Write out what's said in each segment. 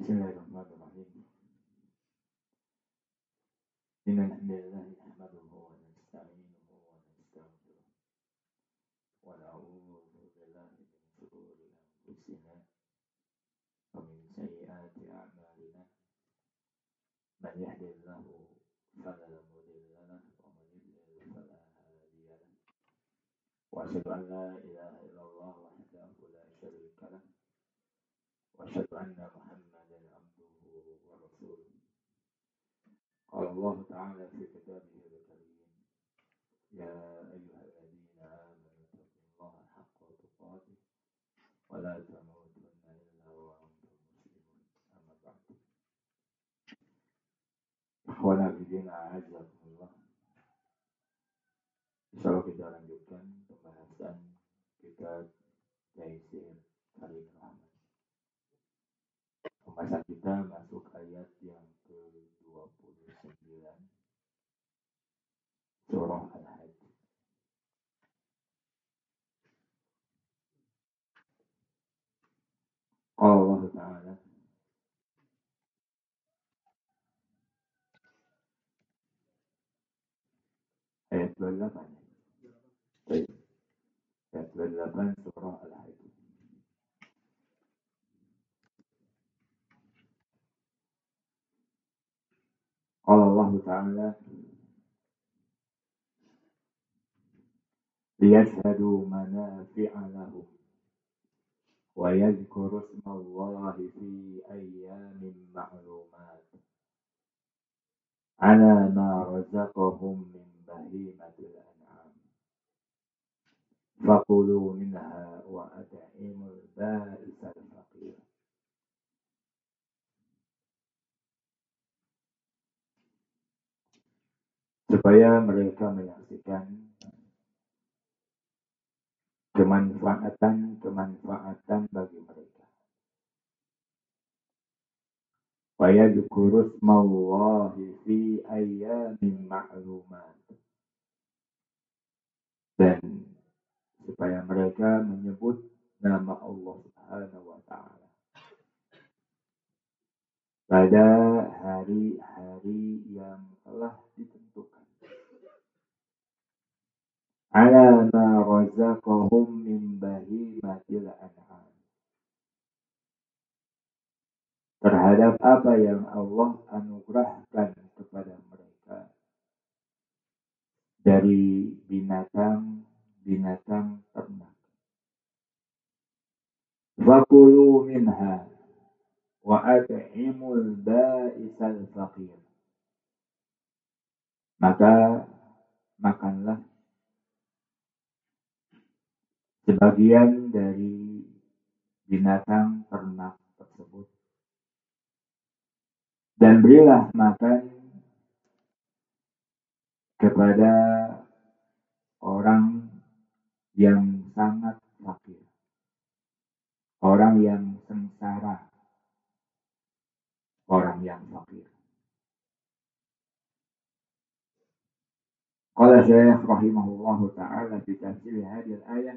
Bismillahirrahmanirrahim. Innal hamdalillah nahmaduhu wa nasta'inuhu wa nastaghfiruh wa na'udzu billahi min shururi anfusina wa min sayyiati a'malina. Man yahdihillahu fala mudilla lahu wa man yudlil fala hadiya lahu. Wa asyhadu an la ilaha illallah wahdahu la syarika lahu wa asyhadu anna Muhammadan abduhu wa rasuluh. قال الله تعالى في كتابه الكريم يا أيها الذين آمنوا اتقوا الله حق تقاته ولا تموتن إلا وأنتم مسلمون أما بعد. Ikhwan fillah a'azzakumullah. Insyaallah kita lanjutkan pembahasan kitab Taisir Karim Rahman. Pembahasan kita masuk ayat yang ke-29 surah Al-Hajj. Allah Ta'ala ayat 28. Baik. Ayat 28 surah Al-Hajj. Allah Ta'ala liyashhadu manafi'a lahum wa yadhkuru ismallahi fi ayyamin ma'lumat ala ma razaqahum min bahimatil an'am fakulu minha wa at'imul ba'isal faqir. Supaya mereka menyaksikan kemanfaatan bagi mereka. Wa yadhkuru ismallahi fi ayyamin ma'lumat. Dan supaya mereka menyebut nama Allah Subhanahu wa Ta'ala pada hari-hari yang telah ditentukan. Ala ma razaqahum min bahimatil an'am. Terhadap apa yang Allah anugerahkan kepada mereka dari binatang ternak. Fakulu minha wa at'imul ba'isal faqir. Maka makanlah sebagian dari binatang ternak tersebut dan berilah makan kepada orang yang sangat fakir, orang yang sengsara, orang yang fakir. Qala Syekh rahimahullahu ta'ala fi tafsir hadhihi al-ayah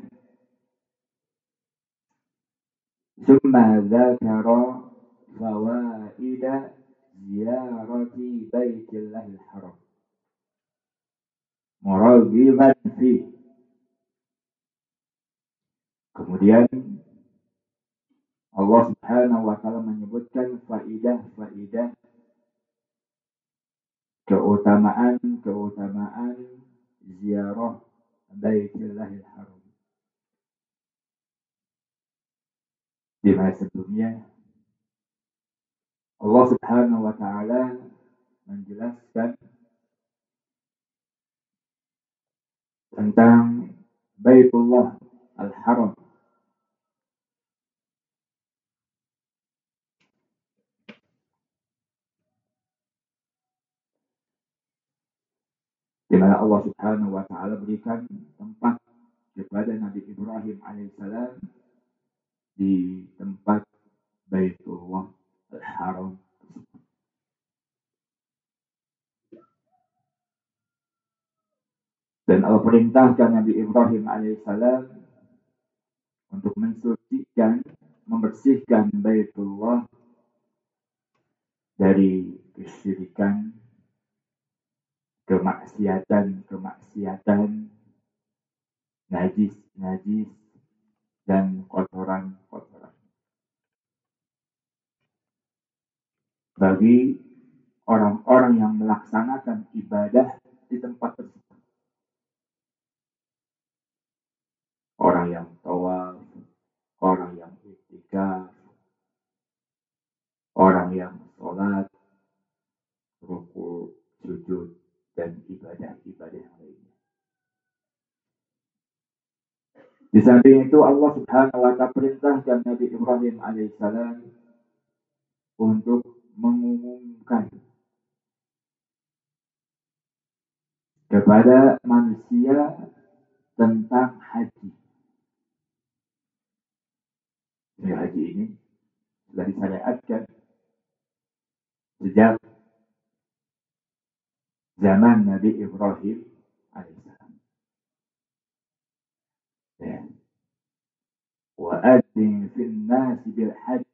thumma dzakara fawaida ziyarati baitillahil haram muraghiban fi. Kemudian Allah Subhanahu wa Ta'ala menyebutkan faidah keutamaan ziarah Baitillahil Haram. Di mana sebelumnya Allah Subhanahu wa Ta'ala menjelaskan tentang Baitullah Al-Haram. Di mana Allah Subhanahu wa Ta'ala berikan tempat kepada Nabi Ibrahim alaihissalam di tempat Baitullah Al-Haram. Dan Allah perintahkan Nabi Ibrahim alaihissalam untuk mensucikan, membersihkan Baitullah dari kesyirikan, kemaksiatan, najis, dan kotoran. Bagi orang-orang yang melaksanakan ibadah di tempat tersebut. Orang yang tawaf, orang yang iktikaf, orang yang sholat, ruku, sujud, dan ibadah-ibadah yang lainnya. Di samping itu Allah Subhanahu wa Ta'ala perintahkan Nabi Ibrahim alaihissalam untuk mengumumkan kepada manusia tentang haji. Haji ini sudah disyariatkan sejak zaman Nabi Ibrahim alaihissalam. Ya. Wa'adzin fil nasi bil hajj.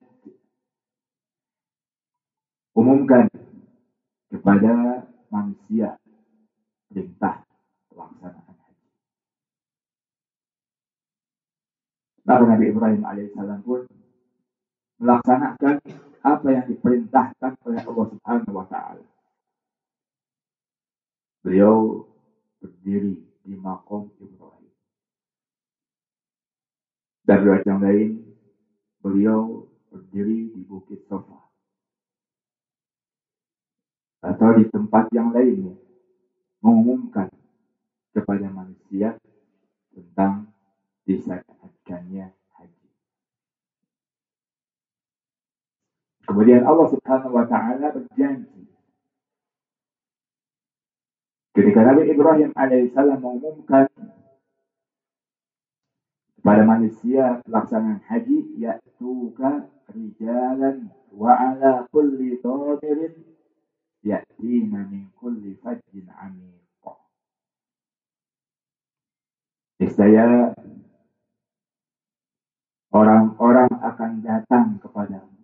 Umumkan kepada manusia perintah pelaksanaan haji. Maka Nabi Ibrahim alaihissalam pun melaksanakan apa yang diperintahkan oleh Allah Subhanahu wa Ta'ala. Beliau berdiri di maqam Ibrahim. Dan riwayat yang lain, beliau berdiri di Bukit Safa. Atau di tempat yang lainnya, mengumumkan kepada manusia tentang disyariatkannya haji. Kemudian Allah Subhanahu wa Ta'ala berjanji ketika Nabi Ibrahim alaihissalam mengumumkan kepada manusia pelaksanaan haji, ya'tuka rijalan wa ala kulli dhamirin ya'tina min kulli fajjin amiq. Niscaya orang-orang akan datang kepadamu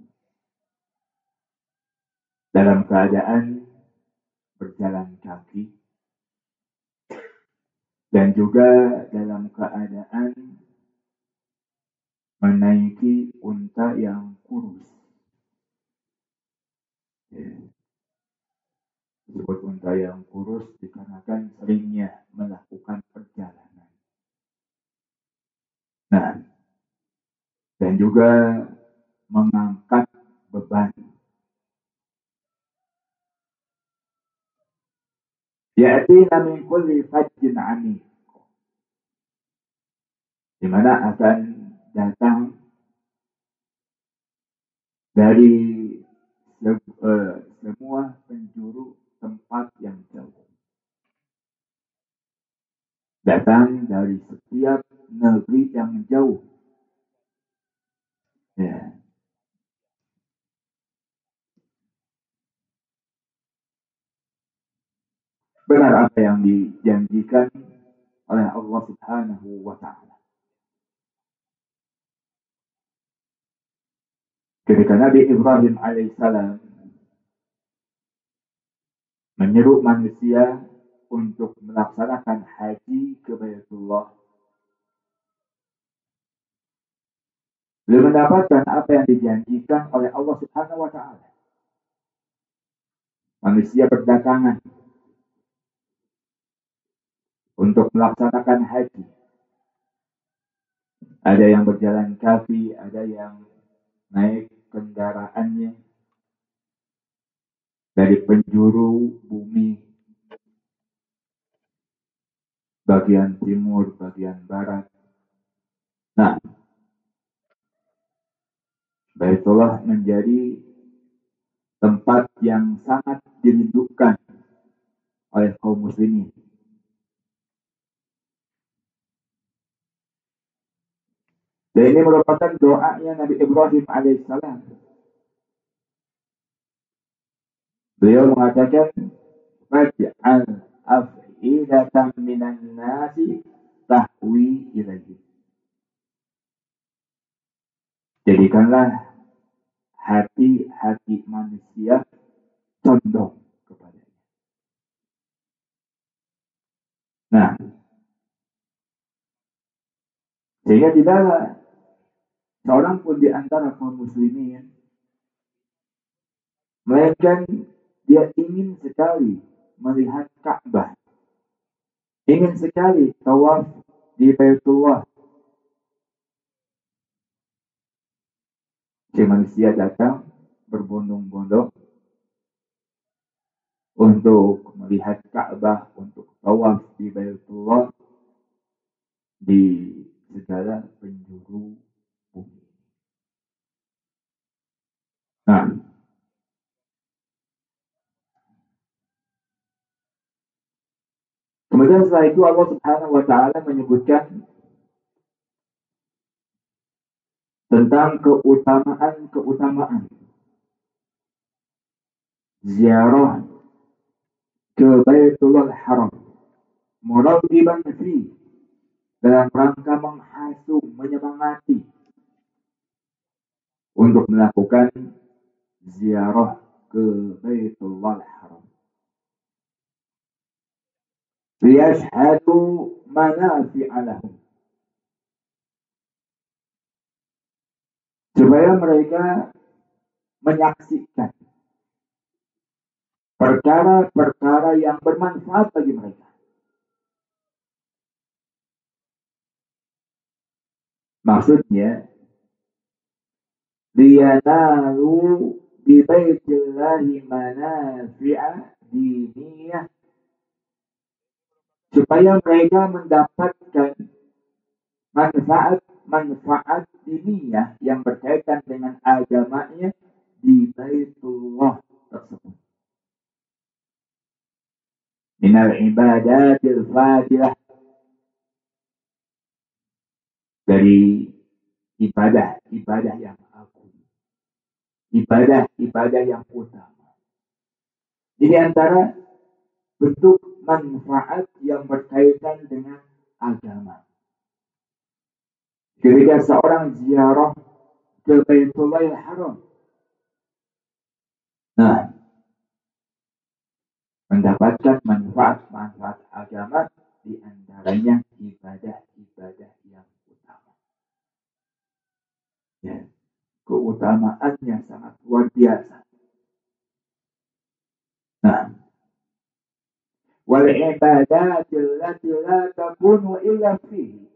dalam keadaan berjalan kaki dan juga dalam keadaan menaiki unta yang kurus. Disebut unta yang kurus dikarenakan seringnya melakukan perjalanan. Nah, dan juga mengangkat beban. Ya'tina min kulli fajjin amiq. Di mana akan datang dari semua penjuru tempat yang jauh. Datang dari setiap negeri yang jauh. Ya. Benar apa yang dijanjikan oleh Allah Subhanahu wa Ta'ala. Ketika Nabi Ibrahim alaihissalam menyeru manusia untuk melaksanakan haji ke Baitullah, beliau mendapatkan apa yang dijanjikan oleh Allah Subhanahu wa Ta'ala. Manusia berdatangan untuk melaksanakan haji. Ada yang berjalan kaki, ada yang naik kendaraannya dari penjuru bumi, bagian timur, bagian barat. Nah, Baitullah menjadi tempat yang sangat dirindukan oleh kaum muslimin. Dan ini merupakan doanya Nabi Ibrahim alaihissalam. Beliau mengatakan, "Faj'al af'idatan minan nasi tahwi ilaihi." Jadikanlah hati-hati manusia condong kepadanya. Nah, sehingga tidaklah seorang pun di antara kaum muslimin melainkan dia ingin sekali melihat Ka'bah, ingin sekali tawaf di Baitullah. Si manusia datang berbondong-bondong untuk melihat Ka'bah, untuk tawaf di Baitullah di segala penjuru bumi. Nah, kemudian setelah itu Allah Subhanahu wa taala menyebutkan tentang keutamaan ziarah ke Baitullah Haram, muraghiban fi, dalam rangka menghasung, menyemangati untuk melakukan ziarah ke Baitullah Haram. Liyashhadu manafi'a lahum, supaya mereka menyaksikan perkara-perkara yang bermanfaat bagi mereka. Maksudnya, liyanalu bi baitillahi manafi'a diniyah, supaya mereka mendapatkan manfaat diniyah yang berkaitan dengan agamanya di Baitullah tersebut. Minal ibadatil fadilah, dari ibadah-ibadah yang agung, ibadah-ibadah yang utama. Jadi antara bentuk manfaat yang berkaitan dengan agama. Ketika seorang ziarah ke Baitullah Haram, nah, mendapatkan manfaat-manfaat agama, di antaranya ibadah-ibadah yang utama. Ya, keutamaannya sangat luar biasa. Nah, wal ibadatil lati la takunu illa fihi,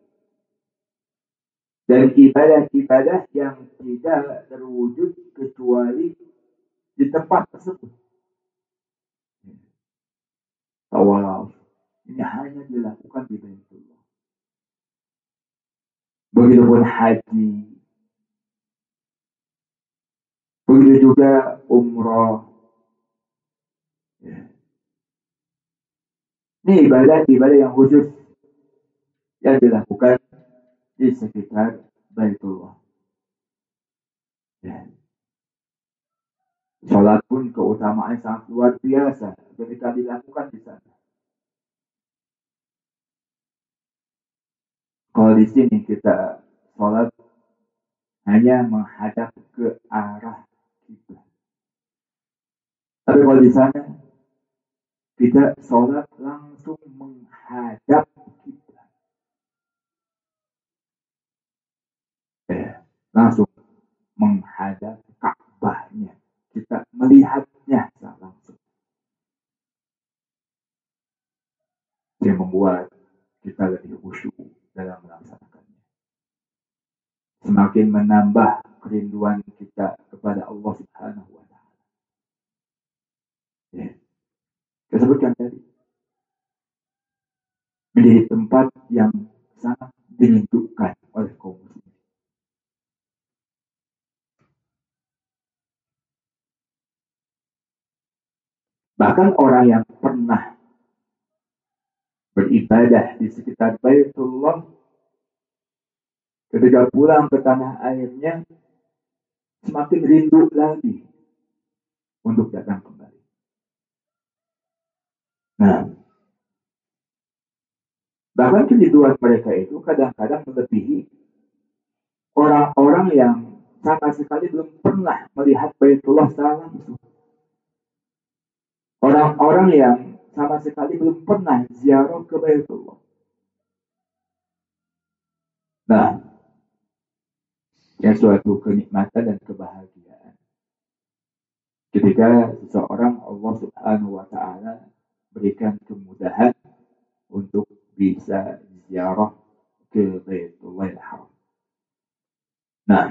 dan ibadah-ibadah yang tidak terwujud kecuali di tempat tersebut. Tawaf ini hanya dilakukan di Baitullah. Begitupun haji, begitu juga umrah. Ya. Ini ibadah-ibadah yang khusus yang dilakukan di sekitar Baitullah. Ya. Sholat pun keutamaan sangat luar biasa ketika dilakukan di sana. Kalau di sini kita sholat hanya menghadap ke arah kiblat. Tapi kalau di sana kita sholat langsung menghadap kiblat. Langsung menghadap Ka'bahnya. Kita melihatnya langsung. Yang membuat kita lebih khusyuk dalam melaksanakannya. Semakin menambah kerinduan kita kepada Allah Subhanahu wa taala. Ya. Saya sebutkan tadi, menjadi tempat yang sangat dirindukan oleh kaum muslimin. Bahkan orang yang pernah beribadah di sekitar Baitullah, ketika pulang ke tanah airnya, semakin rindu lagi untuk datang kembali. Nah, bahkan kerinduan mereka itu kadang-kadang melebihi orang-orang yang sama sekali belum pernah melihat Baitullah secara langsung. Orang-orang yang sama sekali belum pernah ziarah ke Baitullah. Nah, yang suatu kenikmatan dan kebahagiaan. Ketika seseorang Allah Subhanahu wa Ta'ala berikan kemudahan untuk bisa ziarah ke Baitullah Al-Haram. Nah,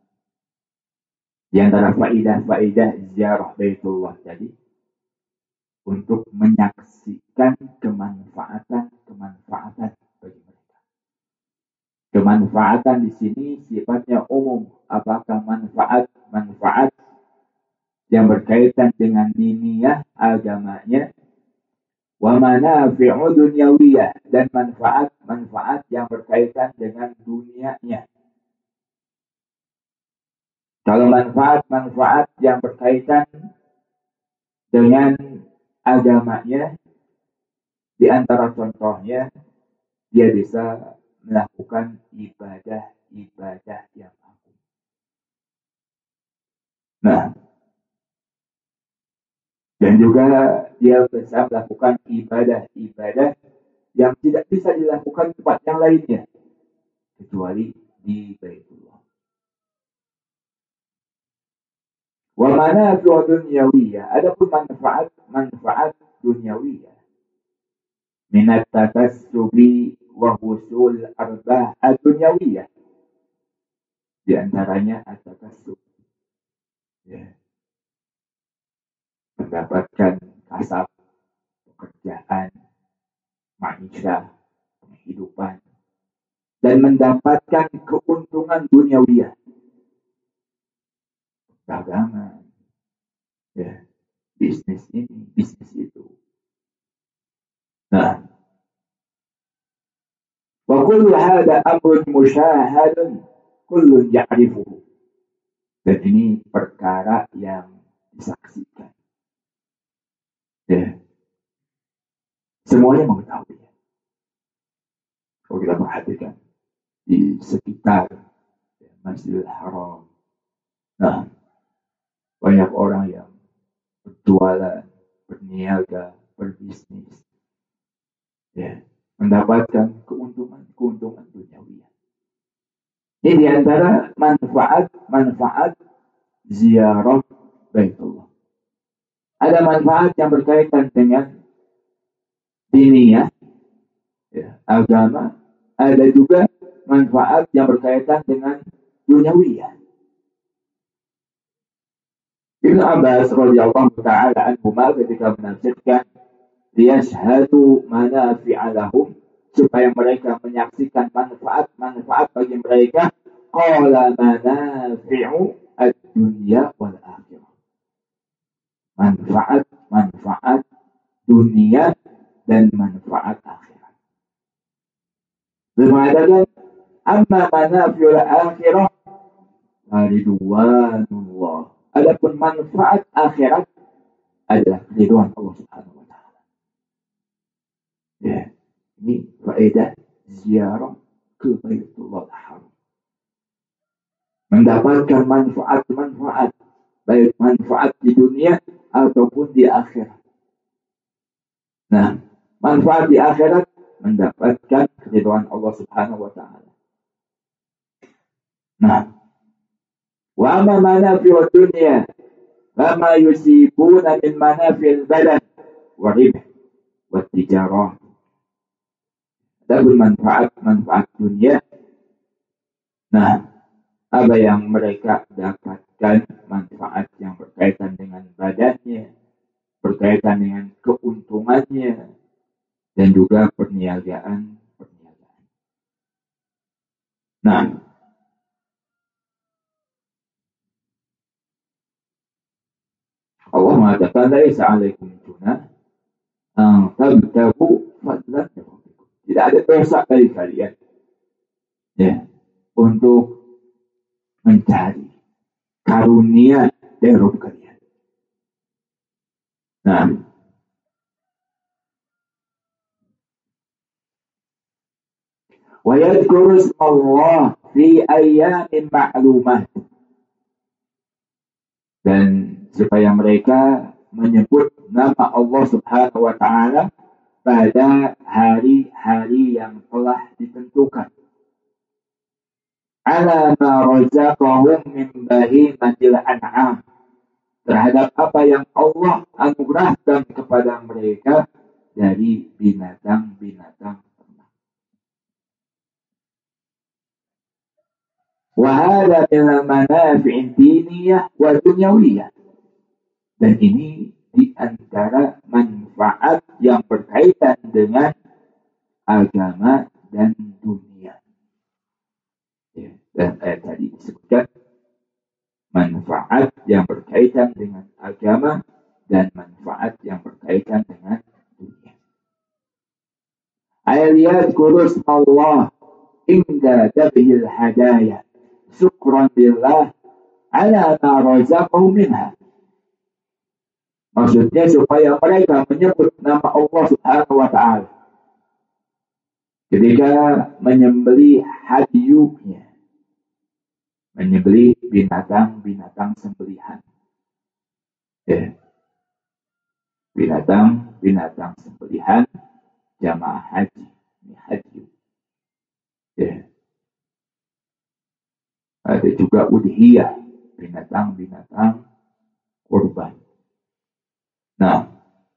di antara faidah-faidah ziarah Baitullah tadi untuk menyaksikan kemanfaatan bagi mereka. Kemanfaatan di sini sifatnya umum. Apakah manfaat yang berkaitan dengan diniyah agamanya, wa manafi'u dunyawiyah, dan manfaat yang berkaitan dengan dunianya. Kalau manfaat yang berkaitan dengan agamanya, di antara contohnya dia bisa melakukan ibadah yang agung. Nah, dan juga dia bisa melakukan ibadah yang tidak bisa dilakukan di tempat yang lainnya kecuali di Baitullah. Wa manafi'u dunyawiyah, adapun manfaat dunyawiyah minat takassubi wa husul arbah ad-dunyawiyah, di antaranya at-takassub, ya, mendapatkan kasab, pekerjaan, maisha, penghidupan, dan mendapatkan keuntungan duniawiyah, dagangan, ya, bisnis ini, bisnis itu. Nah, wa kullu hadha amrun musyahadun kullun ya'rifuhu. Dan ini perkara yang disaksikan. Ya, semuanya mengetahui. Kalau kita perhatikan di sekitar Masjidil Haram, nah, banyak orang yang berjualan, berniaga, berbisnis, ya, mendapatkan keuntungan duniawi. Ini di antara manfaat ziarah Baitullah. Ada manfaat yang berkaitan dengan diniyah, ya, agama. Ada juga manfaat yang berkaitan dengan duniawiyah. Ibnu Abbas radhiyallahu taala anhuma ketika menafsirkan liyashhadu manafi'a lahum, supaya mereka menyaksikan manfaat bagi mereka, qala manafi'u ad-dunya wal akhirah. Manfaat dunia dan manfaat akhirat. Bermakna amma manafi'ul akhirah ridwanullah. Adapun manfaat akhirat adalah ridwan Allah Subhanahu wa taala. Ya, ini faedah ziarah ke Baitullah Al-Haram. Mendapatkan manfaat, baik manfaat di dunia ataupun di akhirat. Nah, manfaat di akhirat mendapatkan keridhaan Allah Subhanahu wa taala. Nah, wa amma manafi'ud dunya fama yusibuna min manafi'il badan wa ribh wa tijarah. Dan manfaat dunia. Nah, apa yang mereka dapatkan, manfaat yang berkaitan dengan badannya, berkaitan dengan keuntungannya, dan juga perniagaan. Nah, Allah mengatakan laisa 'alaikum junah an tabtagu fadlan min rabbikum. Tidak ada dosa bagi kalian, ya, untuk mencari karunia dari Rabb kalian. Nah, wa yadhkuru Allah fi ayyamin ma'lumat, dan supaya mereka menyebut nama Allah Subhanahu wa taala pada hari-hari yang telah ditentukan. Ala ma razaqahum min bahimatil an'am, terhadap apa yang Allah anugerahkan kepada mereka dari binatang-binatang ternak. Wa hadha min al-manafi' diniyah wa dunyawiyah. Dan ini di antara manfaat yang berkaitan dengan agama dan dunia. Ya, dan tadi disebutkan manfaat yang berkaitan dengan agama dan manfaat yang berkaitan dengan dunia. Ayat kurus Allah inda dabhil hadaya syukran lillah ala ma razaqahu minha. Maksudnya supaya mereka menyebut nama Allah Subhanahu wa taala ketika menyembelih hadiyunya, menyembelih binatang-binatang sembelihan. Ya. Binatang-binatang sembelihan jamaah haji. Ini haji. Ya. Ada juga udhiyah, binatang-binatang kurban. Nah,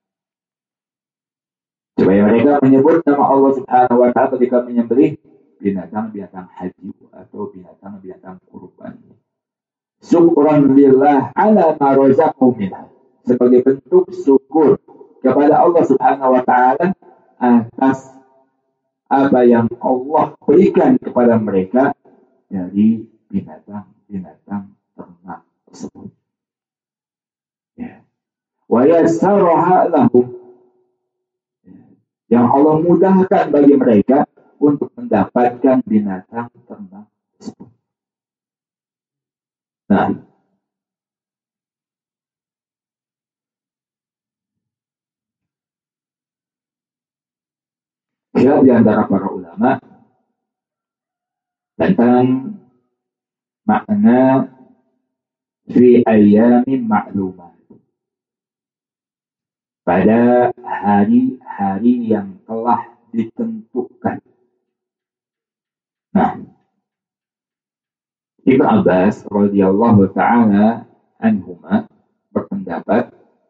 supaya mereka menyebut nama Allah Subhanahu wa taala ketika menyembelih binatang-binatang haji atau binatang-binatang kurban. Syukran lillah ala ma razaqahu minha, sebagai bentuk syukur kepada Allah Subhanahu wa taala atas apa yang Allah berikan kepada mereka dari binatang-binatang ternak tersebut. Ya. Wa yassaraha lahum, yang Allah mudahkan bagi mereka untuk mendapatkan binatang ternak tersebut. Nah, ya, di antara para ulama tentang makna fi ayyamin ma'lumat, pada hari-hari yang telah ditentukan. Nah, Ibnu Abbas radhiyallahu taala anhuma berpendapat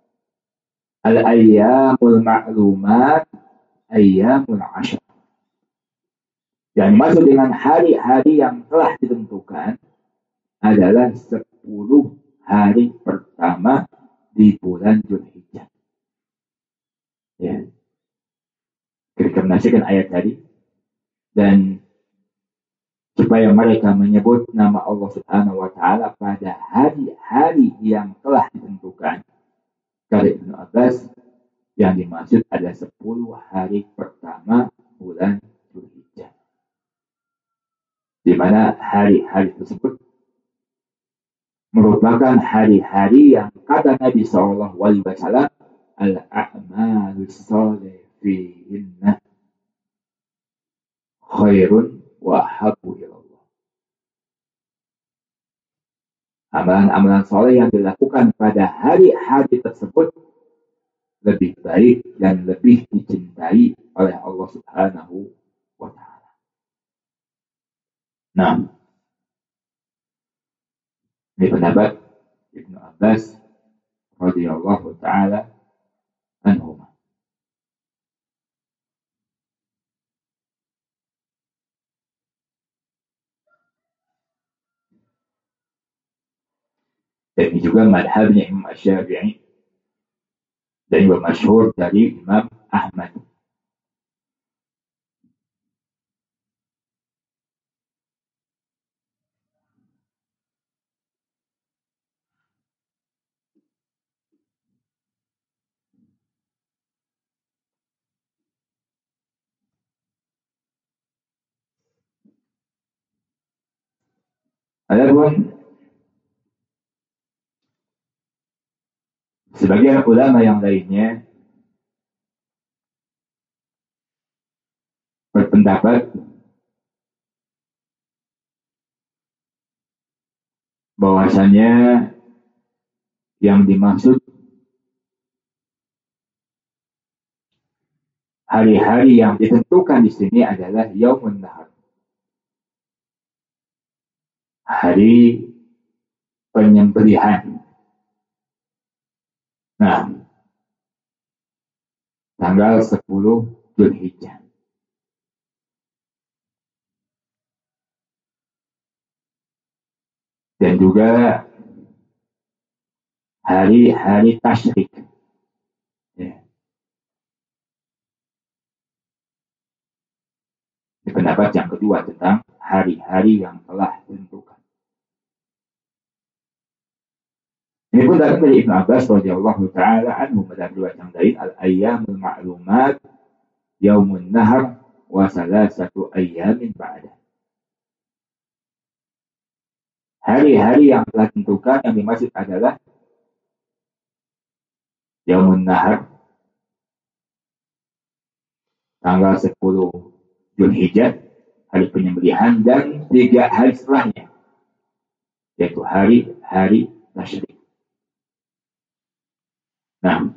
al-ayyamul ma'lumat ayyamul ashar. Yang dimaksud dengan hari-hari yang telah ditentukan adalah 10 hari pertama di bulan Dzulhijjah. Ya. Kita menafsirkan ayat tadi, dan supaya mereka menyebut nama Allah Subhanahu wa taala pada hari-hari yang telah ditentukan. Kata Ibnu Abbas, yang dimaksud ada 10 hari pertama bulan Dzulhijjah, di mana hari-hari tersebut merupakan hari-hari yang kata Nabi SAW, al-a'malus sholih fihinna khairun wa habbu ilallah. Amalan-amalan soleh yang dilakukan pada hari-hari tersebut lebih baik dan lebih dicintai oleh Allah Subhanahu wa taala. Nah, ini pendapat Ibnu Abbas radhiyallahu taala anhuma. Dan ini juga madhabnya Imam Syafi'i dan juga masyhur dari Imam Ahmad. Adapun sebagian ulama yang lainnya berpendapat bahwasanya yang dimaksud hari-hari yang ditentukan di sini adalah Yaumun Nahar. Hari penyembelihan. Nah, tanggal 10 Zulhijjah. Dan juga hari-hari tasyrik. Ya. Ini pendapat yang kedua tentang hari-hari yang telah ditentukan. Ini pun datang dari Ibn Abbas radhiyallahu taala anhu dalam riwayat yang lain, al-ayyamul ma'lumat yaumun nahar wa salasatu ayyamin ba'da. Hari-hari yang telah ditentukan yang dimaksud adalah yaumun nahar tanggal 10 Zulhijjah, hari penyembelihan, dan 3 hari setelahnya, yaitu hari-hari tasyrik. Nah,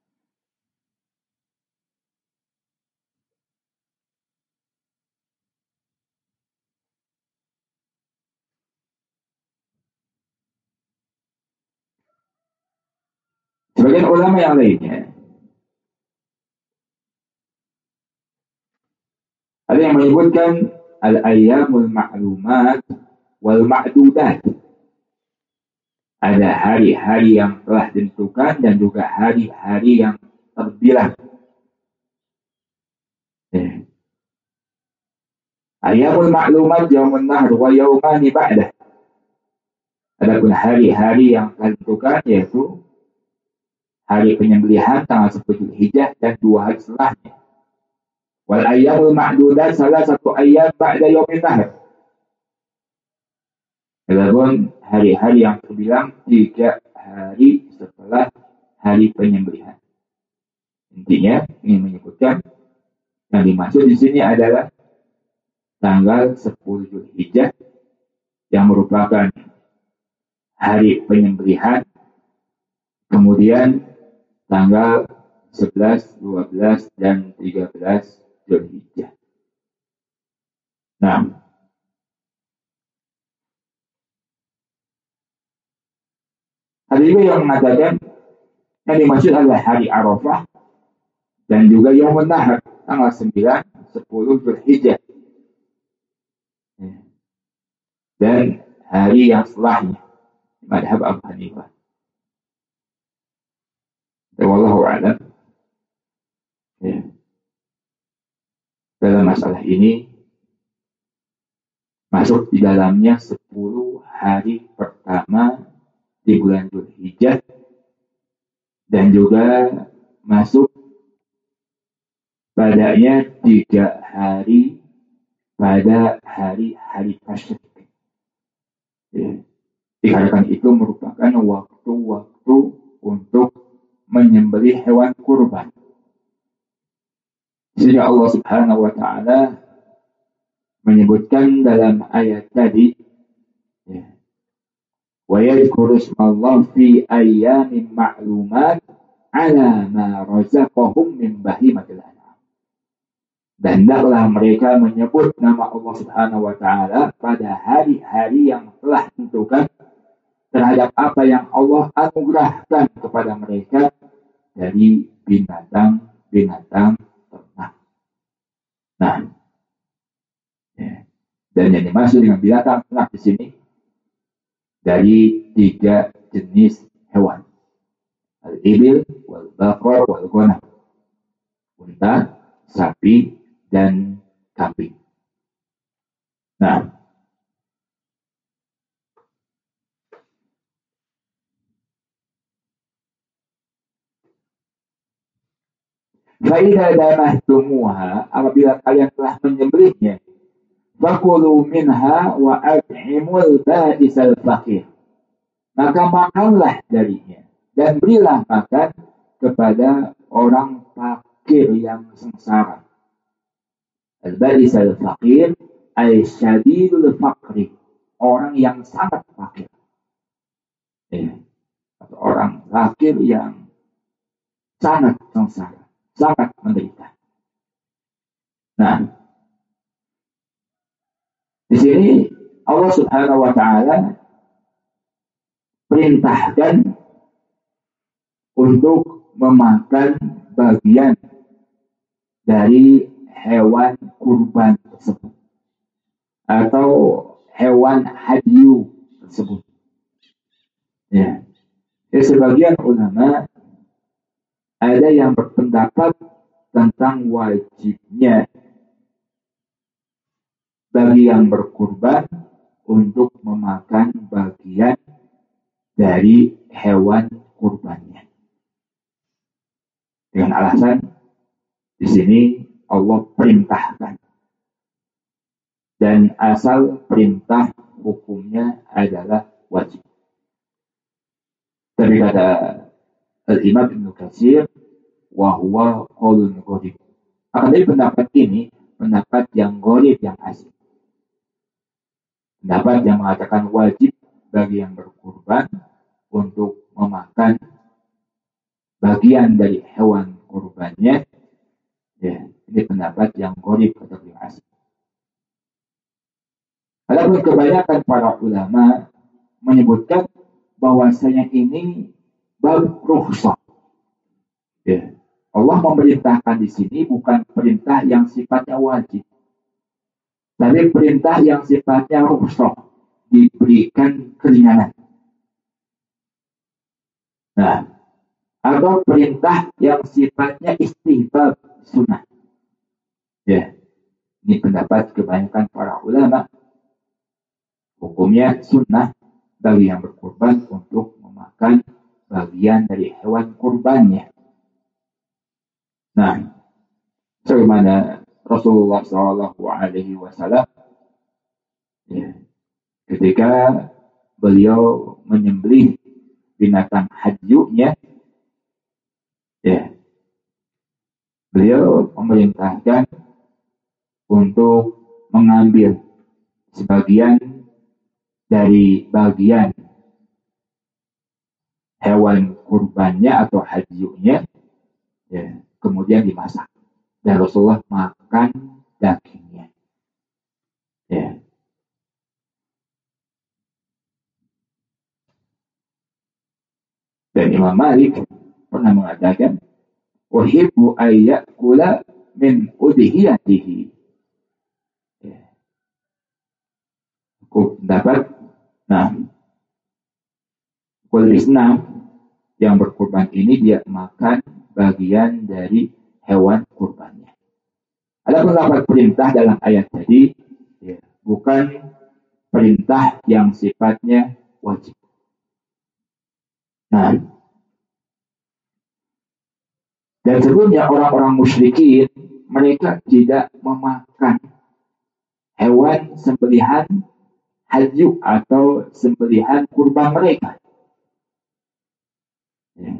sebagian ulama yang lainnya ada yang menyebutkan al-ayyamul ma'lumat wal ma'dudat. Ada hari-hari yang telah ditentukan dan juga hari-hari yang terbilang. Ayyamul ma'lumat yaumun nahr wa yaumani ba'dah. Adapun hari-hari yang telah ditentukan yaitu hari penyembelihan tanggal 10 Zulhijjah dan 2 hari setelahnya. Wal ayyamul ma'dudat salah satu ayyam ba'da yaumin nahr. Adapun hari-hari yang terbilang 3 hari setelah hari penyembelihan. Intinya ingin menyebutkan yang dimaksud di sini adalah tanggal 10 Zulhijjah yang merupakan hari penyembelihan, kemudian tanggal 11, 12, dan 13 Zulhijjah. Nah, ada juga yang mengatakan yang dimaksud adalah hari Arafah dan juga Yaumun Nahar tanggal 9, 10 Zulhijjah. Dan hari yang setelahnya, madhab Abu Hanifah. Wallahu a'lam. Ya. Dalam masalah ini masuk di dalamnya 10 hari pertama di bulan Zulhijjah dan juga masuk padanya 3 hari pada hari-hari tasyrik. Ya. Dikarenakan itu merupakan waktu-waktu untuk menyembelih hewan kurban. Sehingga Allah Subhanahu wa taala menyebutkan dalam ayat tadi, ya, wa yadhkuru ismallah fi ayyamin ma'lumat ala ma razaqahum min bahimatil an'am. Dan hendaklah mereka menyebut nama Allah Subhanahu wa taala pada hari-hari yang telah ditentukan terhadap apa yang Allah anugerahkan kepada mereka dari binatang-binatang ternak. Nah, ya. Dan yang dimaksud dengan binatang ternak di sini dari 3 jenis hewan. Al-ibil, wal-baqar, wal-ghanam. Unta, sapi, dan kambing. Nah, fa'idha damahtumuha, apabila kalian telah menyembelihnya, fakulu minha wa at'imul ba'isal faqir. Maka makanlah darinya dan berilah makan kepada orang fakir yang sengsara. Al-ba'is al-faqir ay syadidul faqri, orang yang sangat fakir. Atau orang fakir yang sangat sengsara, sangat menderita. Nah, di sini Allah Subhanahu wa taala perintahkan untuk memakan bagian dari hewan kurban tersebut atau hewan hadyu tersebut. Ya. Sebagian ulama ada yang berpendapat tentang wajibnya bagi yang berkurban untuk memakan bagian dari hewan kurbannya. Dengan alasan di sini Allah perintahkan. Dan asal perintah hukumnya adalah wajib. Tapi kata Al-Imam Ibn Katsir, wahuwa qaulun gharib. Akan dari pendapat ini, pendapat yang gharib, yang asing. Pendapat yang mengatakan wajib bagi yang berkurban untuk memakan bagian dari hewan kurbannya, ya, ini pendapat yang gharib atau yang asing. Adapun kebanyakan para ulama menyebutkan bahwasanya ini bab rukhsah. Ya. Allah memerintahkan di sini bukan perintah yang sifatnya wajib, tapi perintah yang sifatnya rukhsah, diberikan keringanan. Nah, atau perintah yang sifatnya istihbab, sunnah. Ya, ini pendapat kebanyakan para ulama. Hukumnya sunnah bagi yang berkurban untuk memakan bagian dari hewan kurbannya. Nah, sebagaimana Rasulullah SAW ya, ketika beliau menyembelih binatang hadyunya, ya, beliau memerintahkan untuk mengambil sebagian dari bagian hewan kurbannya atau hadyunya, ya, kemudian dimasak. Dan Rasulullah makan dagingnya. Ya. Dan Imam Malik pernah mengatakan, uhibbu ayyakula min udhiyatihi. Ya. Aku dapat, nah, kulisna yang berkurban ini dia makan bagian dari hewan kurbannya. Ada pendapat perintah dalam ayat tadi, ya, bukan perintah yang sifatnya wajib. Nah, dan sebelumnya orang-orang musyrikin mereka tidak memakan hewan sembelihan hadyu atau sembelihan kurban mereka. Ya.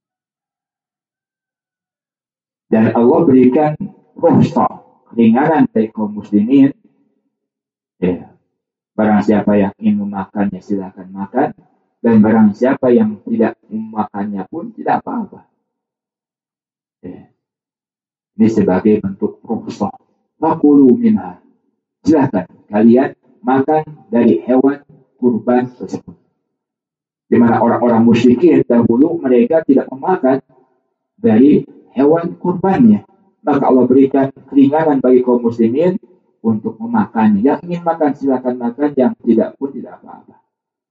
Dan Allah berikan rukhsah, keringanan dari kaum muslimin. Ya. Barang siapa yang ingin memakannya silakan makan, dan barang siapa yang tidak memakannya pun tidak apa-apa. Ya. Ini sebagai bentuk rukhsah. Fakulu minha. Silakan kalian makan dari hewan kurban tersebut. Di mana orang-orang musyrikin dahulu mereka tidak memakan dari hewan kurbannya. Maka Allah berikan keringanan bagi kaum muslimin untuk memakannya. Yang ingin makan silakan makan, yang tidak pun tidak apa-apa.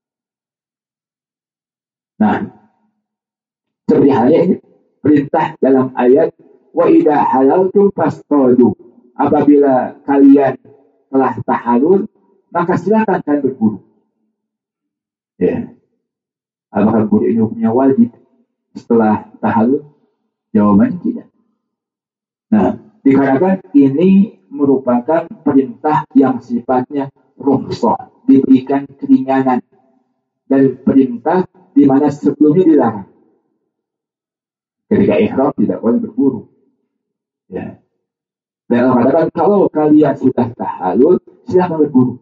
Nah, seperti halnya ini perintah dalam ayat wa idza halaltum fastadu. Apabila kalian telah tahalul, maka silakan kalian berburu. Ya. Apakah berburu ini hukumnya wajib setelah tahalul? Jawabannya tidak. Nah, dikarenakan ini merupakan perintah yang sifatnya rukhsah, diberikan keringanan, dan perintah di mana sebelumnya dilarang. Ketika ihram tidak boleh berburu. Ya. Dan Allah katakan kalau kalian sudah tahalul, silakan berburu.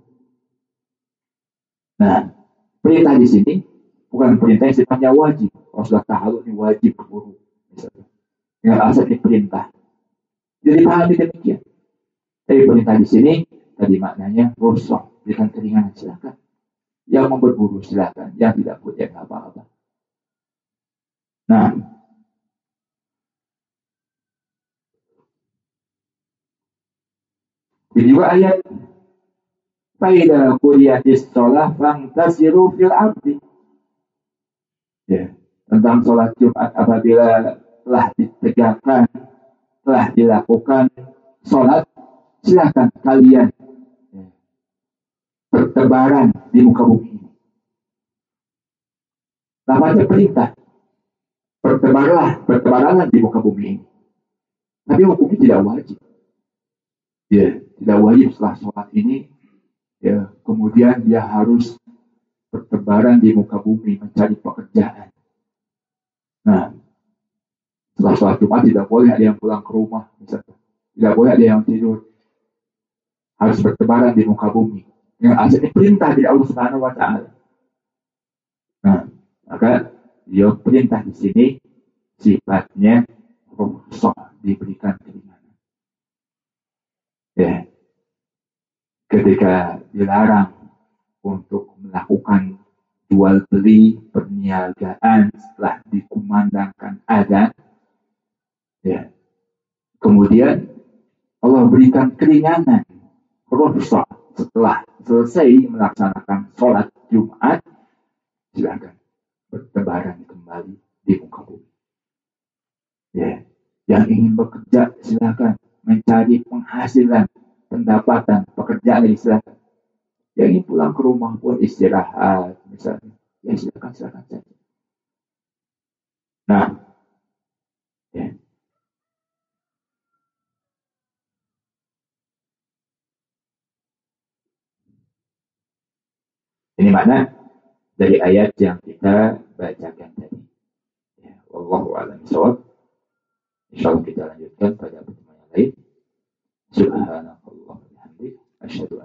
Nah, perintah di sini bukan perintah yang sifatnya wajib. Kalau sudah tahalul ini wajib berburu. Misalnya. Dengan alasan ini perintah. Jadi pahami demikian. Tapi perintah di sini tadi maknanya rukhsah, berikan keringanan, silakan. Yang mau berburu silakan, yang tidak punya apa-apa. Nah, ini juga ayat Faida kuliyatis sholah fantasiru fil ardi. Ya, tentang sholat Jumat apabila telah ditegakkan, telah dilakukan sholat, silakan kalian bertebaran di muka bumi ini. Namanya perintah. Bertebaranlah di muka bumi ini. Tapi hukumnya tidak wajib. Ya, tidak wajib setelah sholat ini, ya, kemudian dia harus bertebaran di muka bumi mencari pekerjaan. Nah, setelah sholat Jumat tidak boleh ada yang pulang ke rumah, misalnya. Tidak boleh ada yang tidur. Harus bertebaran di muka bumi. Yang asli perintah dari Allah Subhanahu wa Ta'ala. Nah, maka dia perintah di sini sifatnya rukhsah, diberikan keringanan. Ya, ketika dilarang untuk melakukan jual beli perniagaan setelah dikumandangkan adzan, ya, kemudian Allah berikan keringanan rukhsah setelah selesai melaksanakan sholat Jumat, silakan bertebaran kembali di muka bumi. Ya, yang ingin bekerja silakan, mencari penghasilan, pendapatan, pekerjaan silakan. Yang ingin pulang ke rumah pun istirahat misalnya, ya silakan saja. Nah, ya. Ini makna dari ayat yang kita bacakan tadi. Ya, wallahu a'lam bishawab. Insyaallah kita lanjutkan pada pertemuan yang lain. Subhanallah wa bihamdihi asyhadu